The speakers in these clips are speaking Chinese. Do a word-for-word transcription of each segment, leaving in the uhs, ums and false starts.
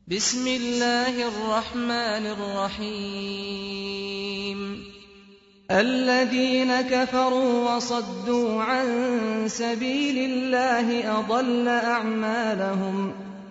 بسم الله الرحمن الرحيم الذين كفروا وصدوا عن سبيل الله أضل أعمالهم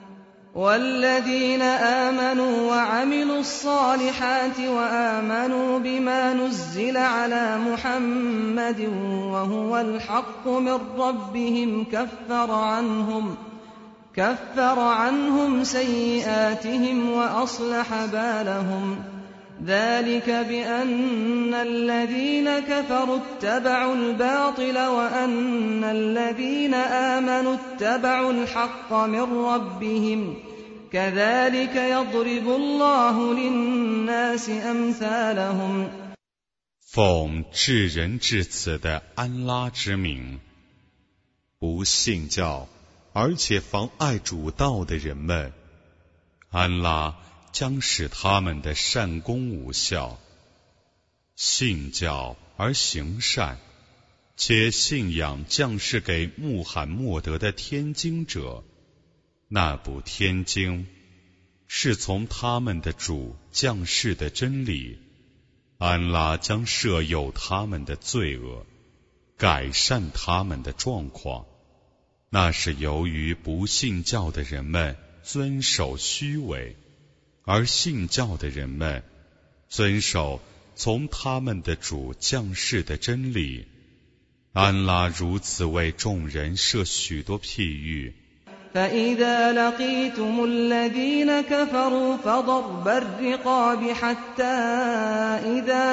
والذين آمنوا وعملوا الصالحات وآمنوا بما نزل على محمد وهو الحق من ربهم كفر عنهم كفر عنهم سيئاتهم وأصلح بالهم ذلك بأن الذين كفروا اتبعوا الباطل وأن الذين آمنوا اتبعوا الحق من ربهم كذلك يضرب الله للناس أمثالهم 奉至仁至慈的安拉之名，不信教而且妨碍主道的人们，安拉将使他们的善功无效。信教而行善，且信仰降世给穆罕默德的天经者，那部天经是从他们的主降世的真理，安拉将赦宥他们的罪恶，改善他们的状况。那是由于不信教的人们遵守虚伪，而信教的人们遵守从他们的主降世的真理。安拉如此为众人设许多譬喻。 فإذا لقيتم الذين كفروا فضرب الرقاب حتى إذا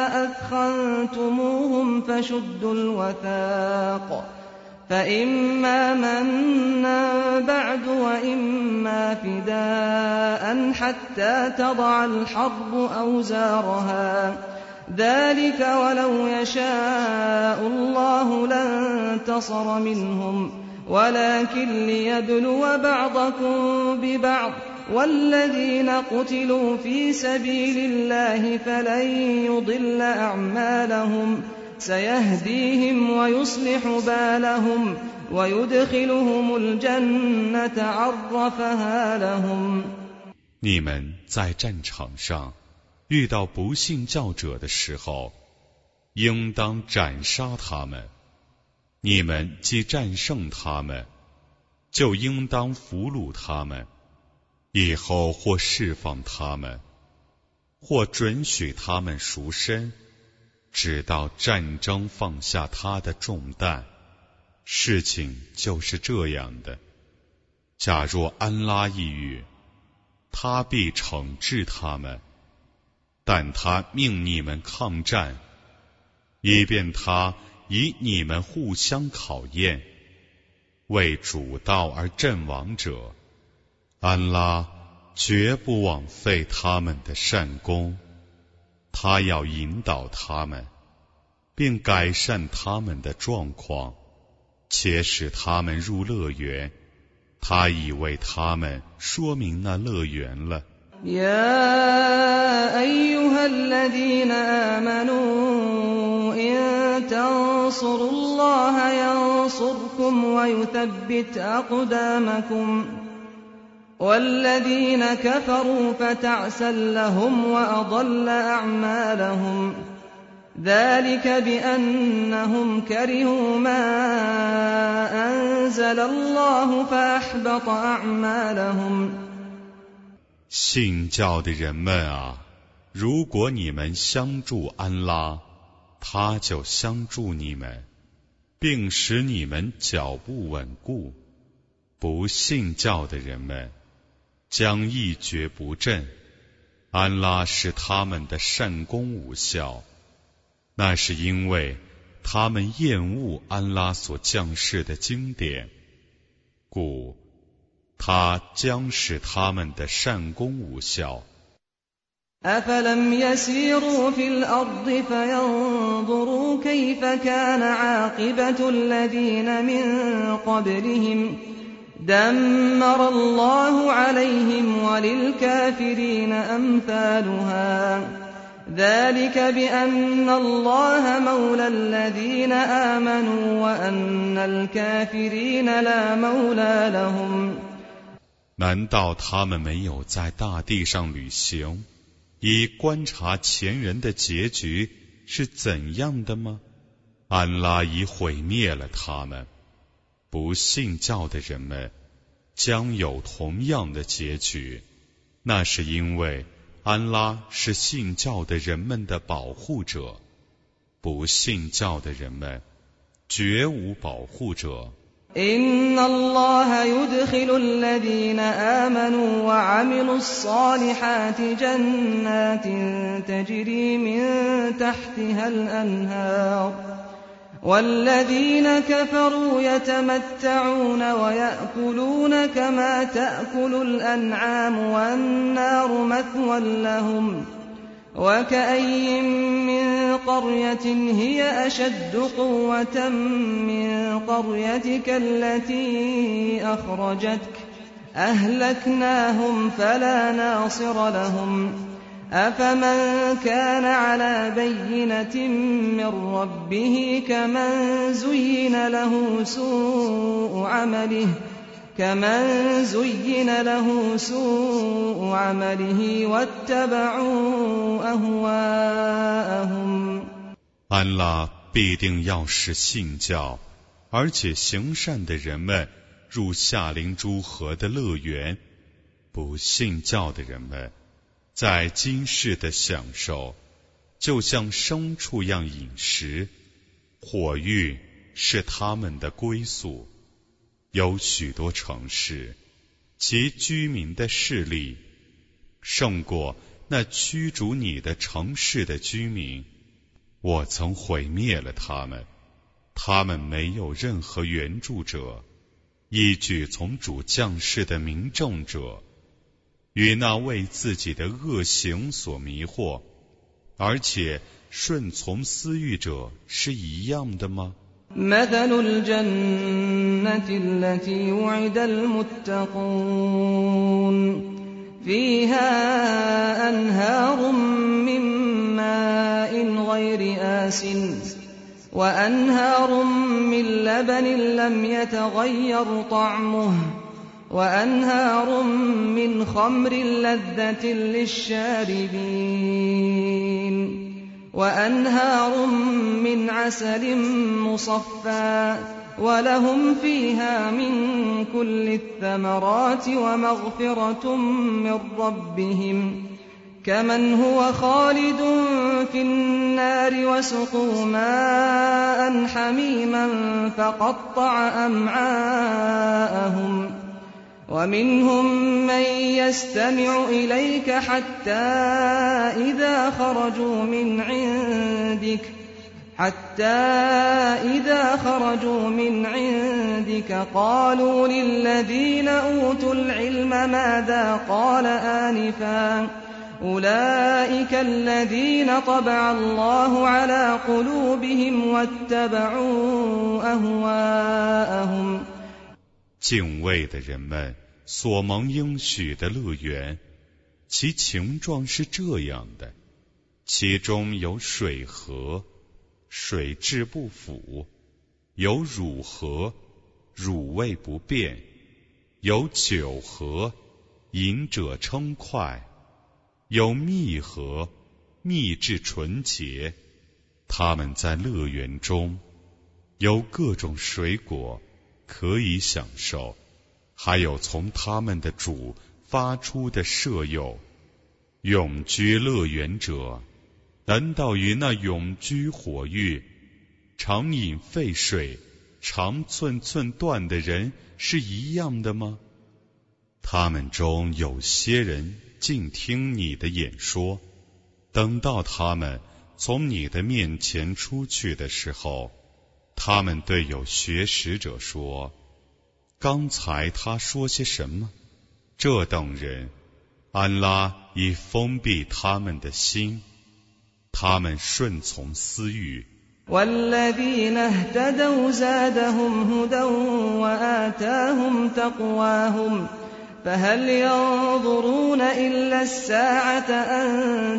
أثخنتموهم فشدوا الوثاق فإما منا بعد وإما فداء حتى تضع الحرب أوزارها ذلك ولو يشاء الله لانتصر منهم ولكن ليبلو بعضكم ببعض والذين قتلوا في سبيل الله فلن يضل أعمالهم سيهديهم ويصلح بالهم ويدخلهم الجنة عرفها لهم 你们在战场上遇到不信教者的时候，应当斩杀他们。你们既战胜他们，就应当俘虏他们，以后或释放他们，或准许他们赎身，直到战争放下他的重担。事情就是这样的。假若安拉抑郁，他必惩治他们，但他命你们抗战，以便他以你们互相考验。为主道而阵亡者，安拉绝不枉费他们的善功，他要引导他们，并改善他们的状况，且使他们入乐园。他已为他们说明那乐园了。 يا أيها الذين آمنوا إن تنصروا الله ينصركم ويثبت أقدامكم والذين كفروا فتعسا لهم وأضل أعمالهم ذلك بأنهم كرهوا ما أنزل الله فأحبط أعمالهم 信教的人们啊，如果你们相助安拉，他就相助你们，并使你们脚步稳固。不信教的人们将一蹶不振，安拉使他们的善功无效，那是因为他们厌恶安拉所降世的经典，故他将使他们的善功无效。 أفلم يسيروا في الأرض فينظروا كيف كان عاقبة الذين من قبلهم دمر الله عليهم وللكافرين أمثالها ذلك بأن الله مولى الذين آمنوا وأن الكافرين لا مولى لهم 难道他们没有在大地上旅行，以观察前人的结局是怎样的吗？安拉已毁灭了他们，不信教的人们将有同样的结局，那是因为安拉是信教的人们的保护者，不信教的人们绝无保护者。 إن الله يدخل الذين آمنوا وعملوا الصالحات جنات تجري من تحتها الأنهار والذين كفروا يتمتعون ويأكلون كما تأكل الأنعام والنار مثوى لهم وكأي من قرية هي أشد قوة من قريتك التي أخرجتك أهلكناهم فلا ناصر لهم أفمن كان على بينة من ربه كمن زين له سوء عمله كمن زين له سوء عمله واتبعوا أهواءهم。 安拉必定要使信教而且行善的人们入夏灵诸河的乐园，不信教的人们在今世的享受就像牲畜样饮食，火狱是他们的归宿。有许多城市，其居民的势力胜过那驱逐你的城市的居民。我曾毁灭了他们，他们没有任何援助者，依据从主降世的明证者，与那为自己的恶行所迷惑，而且顺从私欲者是一样的吗 مثل الجنة التي وعد المتقون فيها أنهار من ماء غير آسن وأنهار من لبن لم يتغير طعمه وأنهار من خمر لذة للشاربين وأنهار من عسل مصفى ولهم فيها من كل الثمرات ومغفرة من ربهم كمن هو خالد في النار وسقوا ماء حميما فقطع أمعاءهم ومنهم من يستمع إليك حتى إذا خرجوا من عندك حتى إذا خرجوا من عندك قالوا للذين أوتوا العلم ماذا قال آنفا أولئك الذين طبع الله على قلوبهم واتبعوا أهواءهم。 敬畏的人们所蒙应许的乐园，其情状是这样的：其中有水河，水质不腐；有乳河，乳味不变；有酒河，饮者称快；有蜜河，蜜质纯洁。他们在乐园中有各种水果可以享受，还有从他们的主发出的舍友。永居乐园者，难道与那永居火狱、常饮沸水、常寸寸断的人是一样的吗？他们中有些人静听你的演说，等到他们从你的面前出去的时候，他们对有学识者说：刚才他说些什么？这等人，安拉已封闭他们的心，他们顺从私欲。 والذين اهتدوا زادهم هدى وآتاهم تقواهم فهل ينظرون إلا الساعة أن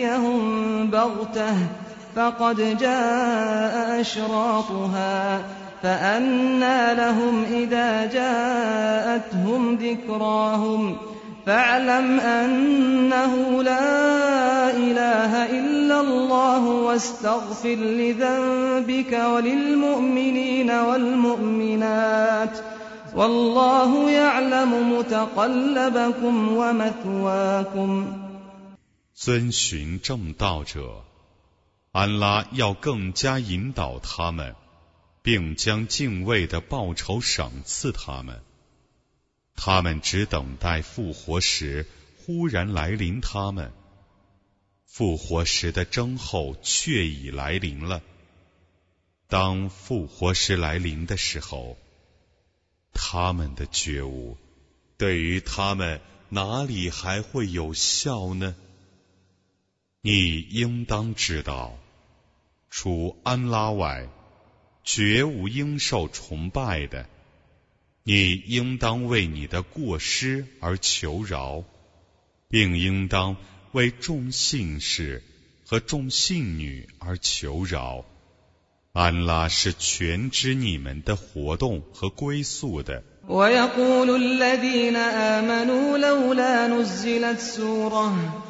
تأتيهم بغتة فقد جاء أشراطها فأنى لهم إذا جاءتهم ذكراهم فاعلم أنه لا إله إلا الله واستغفر لذنبك وللمؤمنين والمؤمنات والله يعلم متقلبكم ومثواكم。 遵循正道者，安拉要更加引导他们，并将敬畏的报酬赏赐他们。他们只等待复活时忽然来临他们，复活时的征候却已来临了。当复活时来临的时候，他们的觉悟对于他们哪里还会有效呢？你应当知道，除安拉外，绝无应受崇拜的。你应当为你的过失而求饶，并应当为众信士和众信女而求饶。安拉是全知你们的活动和归宿的。 ويقول الذين آمنوا لولا نزلت سورة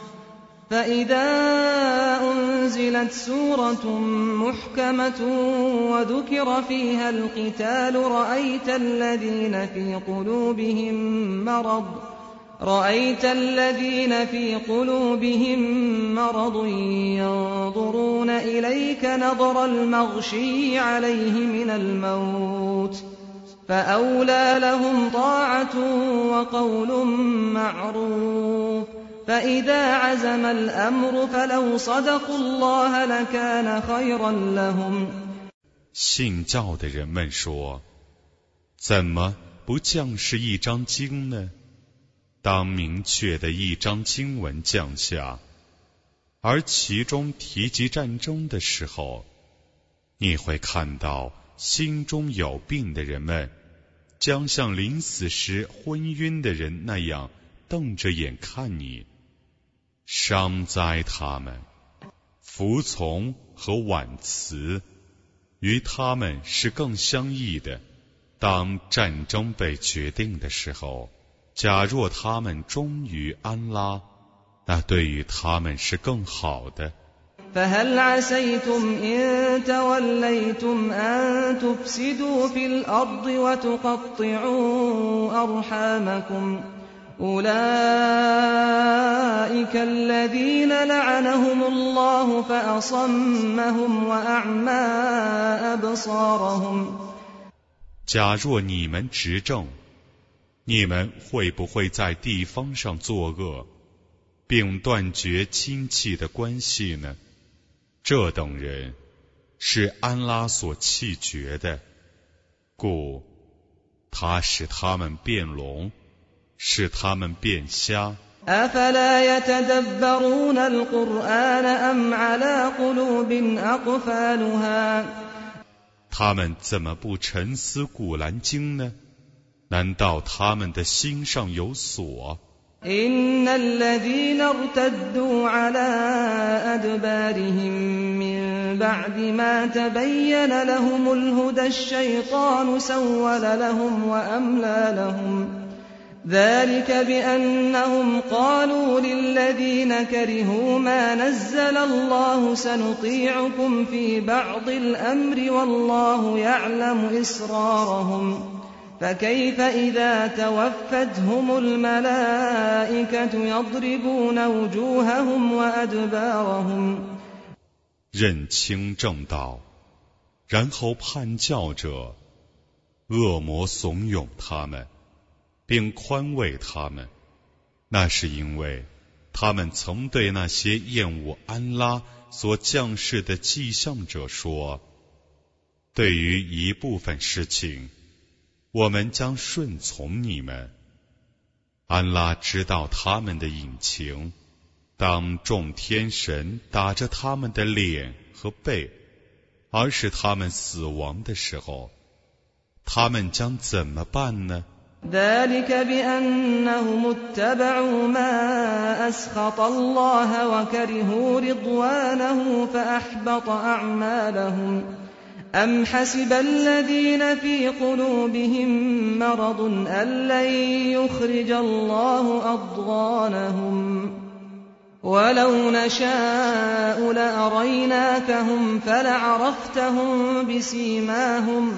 فإذا أنزلت سورة محكمة وذكر فيها القتال رأيت الذين في قلوبهم مرض رأيت الذين في قلوبهم مرض ينظرون إليك نظر المغشي عليه من الموت فأولى لهم طاعة وقول معروف فإذا عزم الأمر فلو صدقوا الله لكان خيرا لهم。 信教的人们说，怎么不降世一章经呢？当明确的一章经文降下，而其中提及战争的时候，你会看到心中有病的人们将像临死时昏晕的人那样瞪着眼看你。伤哉他们！服从和婉辞与他们是更相异的。当战争被决定的时候，假若他们忠于安拉，那对于他们是更好的。 فهل عسيتم إن توليتم أن تفسدوا في الأرض وتقطعوا أرحامكم أولئك الذين لعنهم الله فأصمهم وأعمى أبصارهم。 假若你们执政，你们会不会在地方上作恶，并断绝亲戚的关系呢？这等人是安拉所弃绝的，故他使他们变聋，使他们变瞎。 أفلا يتدبرون القرآن أم على قلوب أقفالها。 他们怎么不沉思古兰经呢？难道他们的心上有锁 إن الذين ارتدوا على أدبارهم من بعد ما تبين لهم الهدى الشيطان سول لهم وأملى لهم ذلك بأنهم قالوا للذين كرهوا ما نزل الله سنطيعكم في بعض الأمر والله يعلم إسرارهم فكيف إذا توفتهم الملائكة يضربون وجوههم وأدبارهم。 认清正道，然后叛教者，恶魔怂恿他们，并宽慰他们，那是因为他们曾对那些厌恶安拉所降世的迹象者说，对于一部分事情我们将顺从你们。安拉知道他们的隐情，当众天神打着他们的脸和背，而使他们死亡的时候，他们将怎么办呢 ذلك بأنهم اتبعوا ما أسخط الله وكرهوا رضوانه فأحبط أعمالهم أم حسب الذين في قلوبهم مرض أن لن يخرج الله أضغانهم ولو نشاء لأريناكهم فلعرفتهم بسيماهم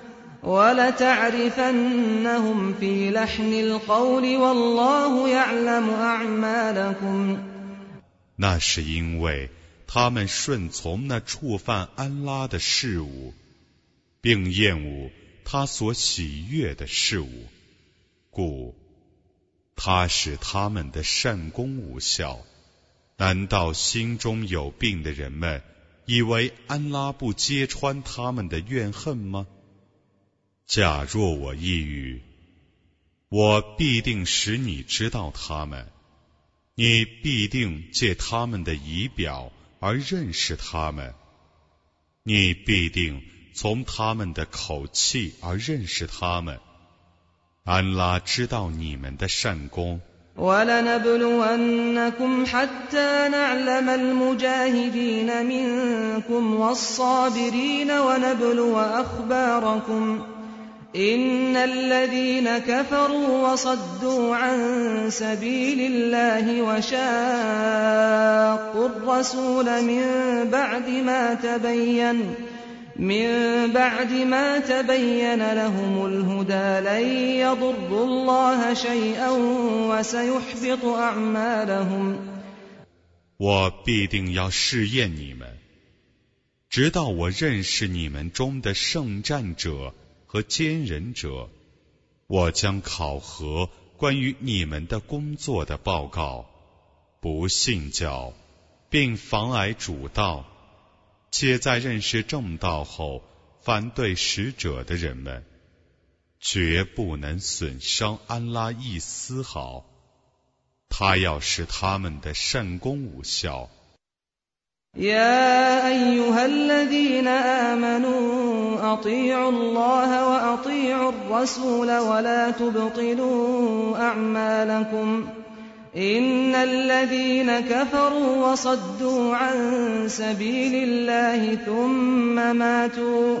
ولتعرفنهم في لحن القول والله يعلم أعمالكم 那是因为他们顺从那触犯安拉的事物，并厌恶他所喜悦的事物，故他使他们的善功无效。难道心中有病的人们以为安拉不揭穿他们的怨恨吗？假若我抑郁，我必定使你知道他们，你必定借他们的仪表而认识他们，你必定从他们的口气而认识他们。安拉知道你们的善功。 وَلَنَبْلُوَنَّكُمْ حَتَّى نَعْلَمَ الْمُجَاهِدِينَ مِنكُمْ وَالصَّابِرِينَ وَنَبْلُوَ أَخْبَارَكُمْ إِنَّ الَّذِينَ كَفَرُوا وَصَدُّوا عَن سَبِيلِ اللَّهِ وَشَاقُّوا الرَّسُولَ مِن بَعْدِ مَا تَبَيَّنَ من بعد ما تبين لهم الهدى لن يضروا الله شيئا وسيحبط أعمالهم 我必定要试验你们，直到我认识你们中的圣战者和坚忍者，我将考核关于你们的工作的报告。不信教并妨碍主道，且在认识正道后反对使者的人们，绝不能损伤安拉一丝毫，他要使他们的善功无效。 يا أيها الذين آمنوا أطيعوا الله وأطيعوا الرسول ولا تبطلوا أعمالكم إن الذين كفروا وصدوا عن سبيل الله ثم ماتوا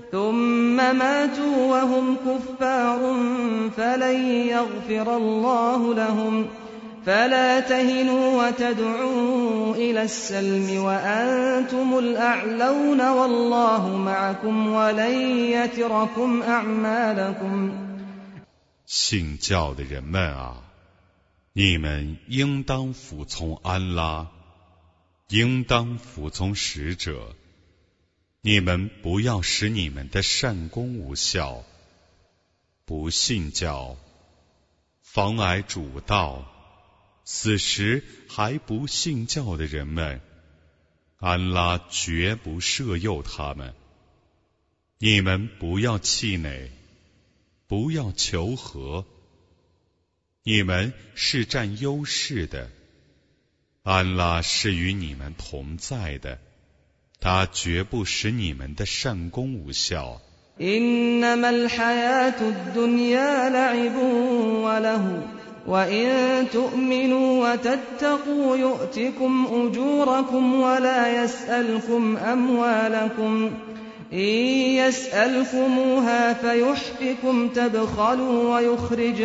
ثم ماتوا وهم كفار فلن يغفر الله لهم فلا تهنوا وتدعوا إلى السلم وأنتم الأعلون والله معكم ولن يتركم أعمالكم 信教的人们啊，你们应当服从安拉，应当服从使者。你们不要使你们的善功无效。不信教，妨碍主道，此时还不信教的人们，安拉绝不赦宥他们。你们不要气馁，不要求和。你们是占优势的，安拉是与你们同在的，他绝不使你们的善功无效。 إنما الحياة الدنيا لعب وله وإن تؤمنوا وتتقوا يؤتكم أجوركم ولا يسألكم أموالكم إن يسألكموها فيحفكم تبخلوا ويخرج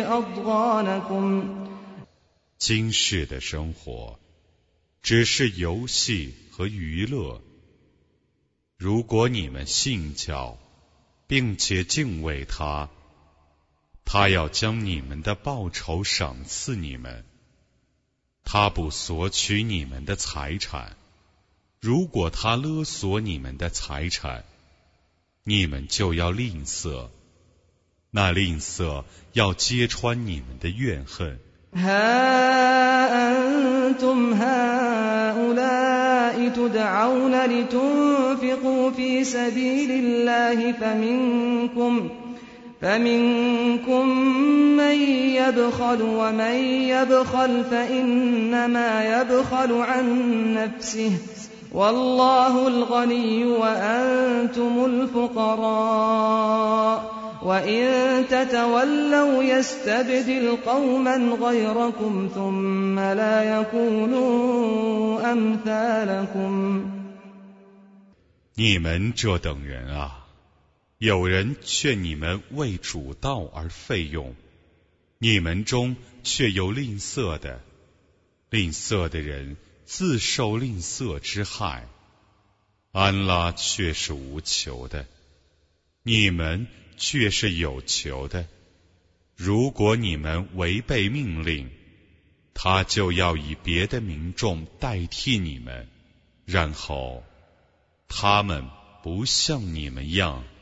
أضغانكم 今世的生活只是游戏和娱乐，如果你们信教并且敬畏他，他要将你们的报酬赏赐你们，他不索取你们的财产。如果他勒索你们的财产，你们就要吝啬，那吝啬要揭穿你们的怨恨。 ها أنتم هؤلاء تدعون لتنفقوا في سبيل الله فمنكم فمنكم من يبخل ومن يبخل فإنما يبخل عن نفسه والله الغني وأنتم الفقراء وإن تتولوا يستبدل قوما غيركم ثم لا يكونوا أمثالكم 你们这等人啊， 有人劝你们为主道而费用，你们中却有吝啬的，吝啬的人自受吝啬之害。安拉却是无求的，你们却是有求的。如果你们违背命令，他就要以别的民众代替你们，然后他们不像你们样